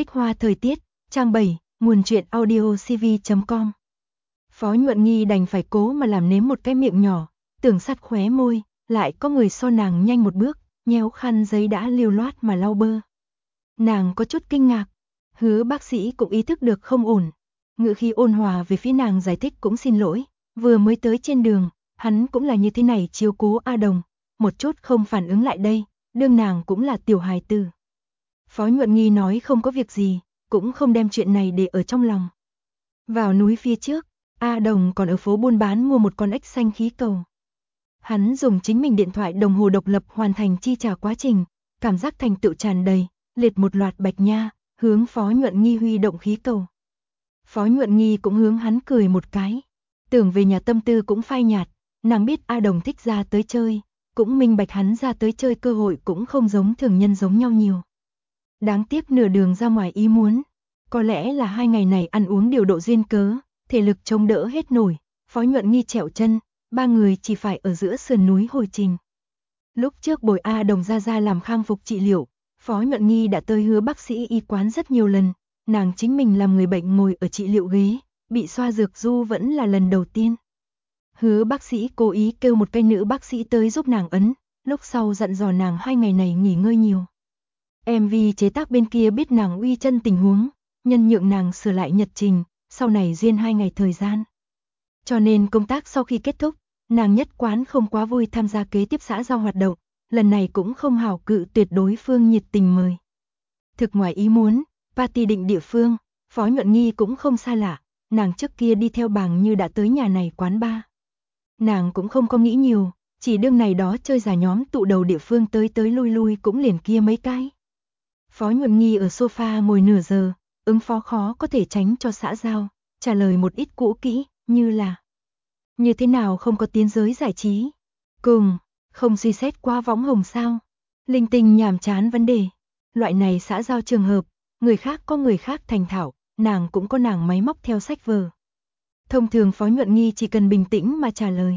Tích hoa thời tiết, trang 7, nguồn truyện audio cv.com. Phó Nhuận Nghi đành phải cố mà làm nếm một cái miệng nhỏ, tưởng sát khóe môi, lại có người so nàng nhanh một bước, nhéo khăn giấy đã liều loát mà lau bơ. Nàng có chút kinh ngạc, Hứa bác sĩ cũng ý thức được không ổn, ngữ khí ôn hòa về phía nàng giải thích cũng xin lỗi, vừa mới tới trên đường, hắn cũng là như thế này chiếu cố A Đồng, một chút không phản ứng lại đây, đương nàng cũng là tiểu hài tử. Phó Nhuận Nghi nói không có việc gì, cũng không đem chuyện này để ở trong lòng. Vào núi phía trước, A Đồng còn ở phố buôn bán mua một con ếch xanh khí cầu. Hắn dùng chính mình điện thoại đồng hồ độc lập hoàn thành chi trả quá trình, cảm giác thành tựu tràn đầy, liệt một loạt bạch nha, hướng Phó Nhuận Nghi huy động khí cầu. Phó Nhuận Nghi cũng hướng hắn cười một cái, tưởng về nhà tâm tư cũng phai nhạt, nàng biết A Đồng thích ra tới chơi, cũng minh bạch hắn ra tới chơi cơ hội cũng không giống thường nhân giống nhau nhiều. Đáng tiếc nửa đường ra ngoài ý muốn, có lẽ là 2 ngày này ăn uống điều độ duyên cớ, thể lực chống đỡ hết nổi, Phó Nhuận Nghi trẹo chân, 3 người chỉ phải ở giữa sườn núi hồi trình. Lúc trước bồi A Đồng ra làm khang phục trị liệu, Phó Nhuận Nghi đã tới Hứa bác sĩ y quán rất nhiều lần, nàng chính mình làm người bệnh ngồi ở trị liệu ghế, bị xoa dược du vẫn là lần đầu tiên. Hứa bác sĩ cố ý kêu một cái nữ bác sĩ tới giúp nàng ấn, lúc sau dặn dò nàng 2 ngày này nghỉ ngơi nhiều. MV chế tác bên kia biết nàng uy chân tình huống, nhân nhượng nàng sửa lại nhật trình, sau này duyên 2 ngày thời gian. Cho nên công tác sau khi kết thúc, nàng nhất quán không quá vui tham gia kế tiếp xã giao hoạt động, lần này cũng không hảo cự tuyệt đối phương nhiệt tình mời. Thực ngoài ý muốn, party định địa phương, Phó Nhuận Nghi cũng không xa lạ, nàng trước kia đi theo Bàng Như đã tới nhà này quán bar. Nàng cũng không có nghĩ nhiều, chỉ đương này đó chơi giả nhóm tụ đầu địa phương tới lui cũng liền kia mấy cái. Phó Nhuận Nghi ở sofa ngồi nửa giờ, ứng phó khó có thể tránh cho xã giao, trả lời một ít cũ kỹ, như là như thế nào không có tiến giới giải trí, cùng không suy xét qua võng hồng sao, linh tinh nhàm chán vấn đề. Loại này xã giao trường hợp, người khác có người khác thành thạo, nàng cũng có nàng máy móc theo sách vở. Thông thường Phó Nhuận Nghi chỉ cần bình tĩnh mà trả lời.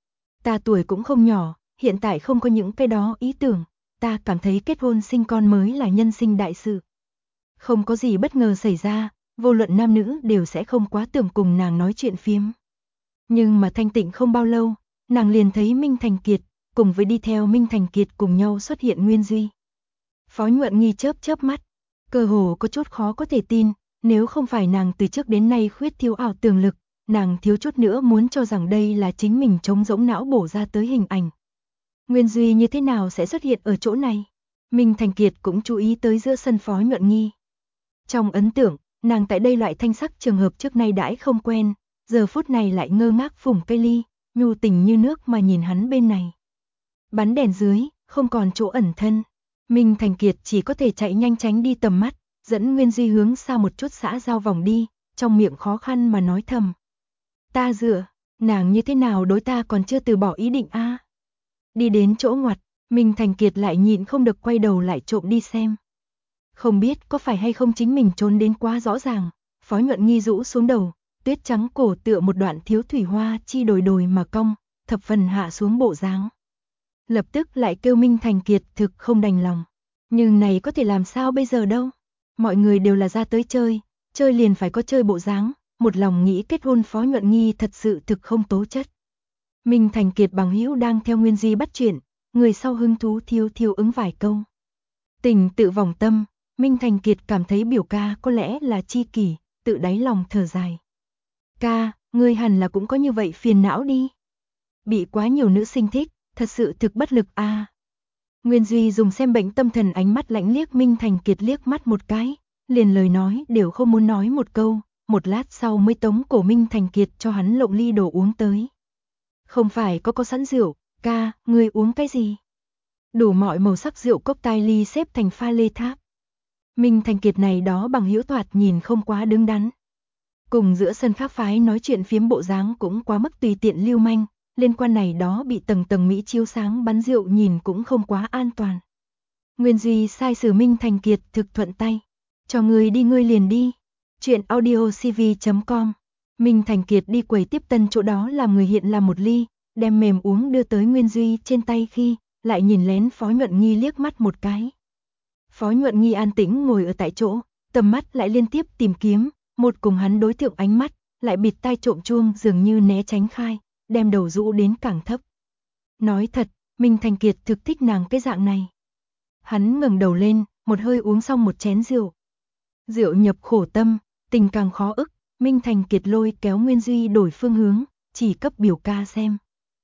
Ta tuổi cũng không nhỏ, hiện tại không có những cái đó ý tưởng, ta cảm thấy kết hôn sinh con mới là nhân sinh đại sự. Không có gì bất ngờ xảy ra, vô luận nam nữ đều sẽ không quá tưởng cùng nàng nói chuyện phiếm. Nhưng mà thanh tịnh không bao lâu, nàng liền thấy Minh Thành Kiệt, cùng với đi theo Minh Thành Kiệt cùng nhau xuất hiện Nguyên Duy. Phó Nhuận Nghi chớp mắt, cơ hồ có chút khó có thể tin, nếu không phải nàng từ trước đến nay khuyết thiếu ảo tưởng lực, nàng thiếu chút nữa muốn cho rằng đây là chính mình trống rỗng não bổ ra tới hình ảnh. Nguyên Duy như thế nào sẽ xuất hiện ở chỗ này? Minh Thành Kiệt cũng chú ý tới giữa sân Phó Nhuận Nghi. Trong ấn tượng, nàng tại đây loại thanh sắc trường hợp trước nay đãi không quen, giờ phút này lại ngơ ngác phủng cây ly, nhu tình như nước mà nhìn hắn bên này. Bắn đèn dưới, không còn chỗ ẩn thân. Minh Thành Kiệt chỉ có thể chạy nhanh tránh đi tầm mắt, dẫn Nguyên Duy hướng xa một chút xã giao vòng đi, trong miệng khó khăn mà nói thầm. Ta dựa, nàng như thế nào đối ta còn chưa từ bỏ ý định a. Đi đến chỗ ngoặt, Minh Thành Kiệt lại nhịn không được quay đầu lại trộm đi xem. Không biết có phải hay không chính mình trốn đến quá rõ ràng, Phó Nhuận Nghi rũ xuống đầu, tuyết trắng cổ tựa một đoạn thiếu thủy hoa chi đồi mà cong, thập phần hạ xuống bộ dáng. Lập tức lại kêu Minh Thành Kiệt thực không đành lòng. Nhưng này có thể làm sao bây giờ đâu. Mọi người đều là ra tới chơi liền phải có chơi bộ dáng, một lòng nghĩ kết hôn Phó Nhuận Nghi thật sự thực không tố chất. Minh Thành Kiệt bằng hữu đang theo Nguyên Duy bắt chuyện, người sau hứng thú thiêu ứng vài câu. Tình tự vòng tâm, Minh Thành Kiệt cảm thấy biểu ca có lẽ là chi kỷ, tự đáy lòng thở dài. Ca, ngươi hẳn là cũng có như vậy phiền não đi. Bị quá nhiều nữ sinh thích, thật sự thực bất lực a. Nguyên Duy dùng xem bệnh tâm thần ánh mắt lãnh liếc Minh Thành Kiệt liếc mắt một cái, liền lời nói đều không muốn nói một câu, một lát sau mới tống cổ Minh Thành Kiệt cho hắn lộng ly đồ uống tới. Không phải có sẵn rượu, ca, ngươi uống cái gì? Đủ mọi màu sắc rượu cốc tai ly xếp thành pha lê tháp. Minh Thành Kiệt này đó bằng hữu thoạt nhìn không quá đứng đắn. Cùng giữa sân khác phái nói chuyện phiếm bộ dáng cũng quá mức tùy tiện lưu manh, liên quan này đó bị tầng mỹ chiếu sáng bắn rượu nhìn cũng không quá an toàn. Nguyên Duy sai sử Minh Thành Kiệt thực thuận tay, cho người đi ngươi liền đi. Chuyện audio cv.com. Minh Thành Kiệt đi quầy tiếp tân chỗ đó làm người hiện làm một ly, đem mềm uống đưa tới Nguyên Duy trên tay khi, lại nhìn lén Phó Nhuận Nghi liếc mắt một cái. Phó Nhuận Nghi an tĩnh ngồi ở tại chỗ, tầm mắt lại liên tiếp tìm kiếm, một cùng hắn đối tượng ánh mắt, lại bịt tai trộm chuông dường như né tránh khai, đem đầu rũ đến càng thấp. Nói thật, Minh Thành Kiệt thực thích nàng cái dạng này. Hắn ngẩng đầu lên, một hơi uống xong một chén rượu. Rượu nhập khổ tâm, tình càng khó ức, Minh Thành Kiệt lôi kéo Nguyên Duy đổi phương hướng, chỉ cấp biểu ca xem.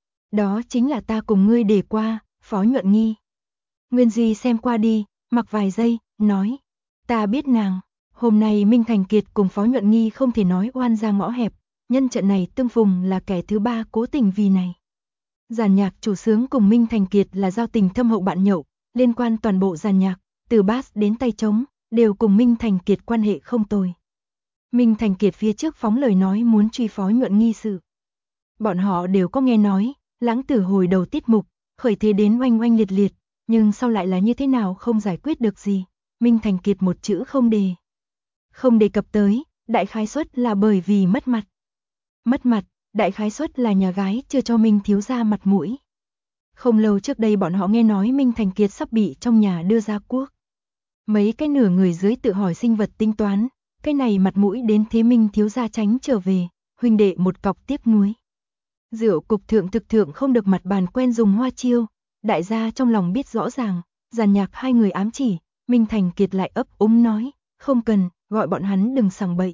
Đó chính là ta cùng ngươi đề qua, Phó Nhuận Nghi. Nguyên Duy xem qua đi, mặc vài giây, nói, ta biết nàng. Hôm nay Minh Thành Kiệt cùng Phó Nhuận Nghi không thể nói oan ra ngõ hẹp, nhân trận này tương phùng là kẻ thứ ba cố tình vì này. Giàn nhạc chủ xướng cùng Minh Thành Kiệt là giao tình thâm hậu bạn nhậu, liên quan toàn bộ giàn nhạc, từ bass đến tay trống, đều cùng Minh Thành Kiệt quan hệ không tồi. Minh Thành Kiệt phía trước phóng lời nói muốn truy Phó Nhuận Nghi sự. Bọn họ đều có nghe nói, Lãng Tử hồi đầu tiết mục, khởi thế đến oanh oanh liệt liệt, nhưng sau lại là như thế nào không giải quyết được gì, Minh Thành Kiệt một chữ không đề. Không đề cập tới, đại khái suất là bởi vì mất mặt. Mất mặt, đại khái suất là nhà gái chưa cho Minh thiếu gia mặt mũi. Không lâu trước đây bọn họ nghe nói Minh Thành Kiệt sắp bị trong nhà đưa ra quốc. Mấy cái nửa người dưới tự hỏi sinh vật tính toán, cái này mặt mũi đến thế Minh thiếu gia tránh trở về, huynh đệ một cọc tiếc nuối. Rượu cục thượng thực thượng không được mặt bàn quen dùng hoa chiêu, đại gia trong lòng biết rõ ràng, giàn nhạc hai người ám chỉ, Minh Thành Kiệt lại ấp úng nói, không cần, gọi bọn hắn đừng sằng bậy.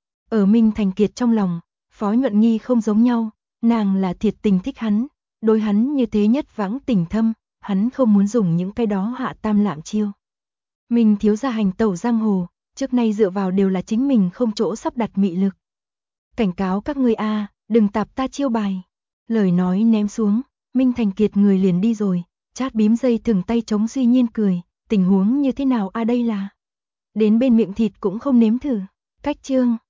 Ở Minh Thành Kiệt trong lòng, Phó Nhuận Nghi không giống nhau, nàng là thiệt tình thích hắn, đối hắn như thế nhất vãng tình thâm, hắn không muốn dùng những cái đó hạ tam lạm chiêu. Minh thiếu gia hành tẩu giang hồ, trước nay dựa vào đều là chính mình không chỗ sắp đặt mị lực. Cảnh cáo các ngươi a, đừng tạp ta chiêu bài. Lời nói ném xuống, Minh Thành Kiệt người liền đi rồi, chát bím dây thừng tay chống suy nhiên cười, tình huống như thế nào a đây là. Đến bên miệng thịt cũng không nếm thử, cách chương.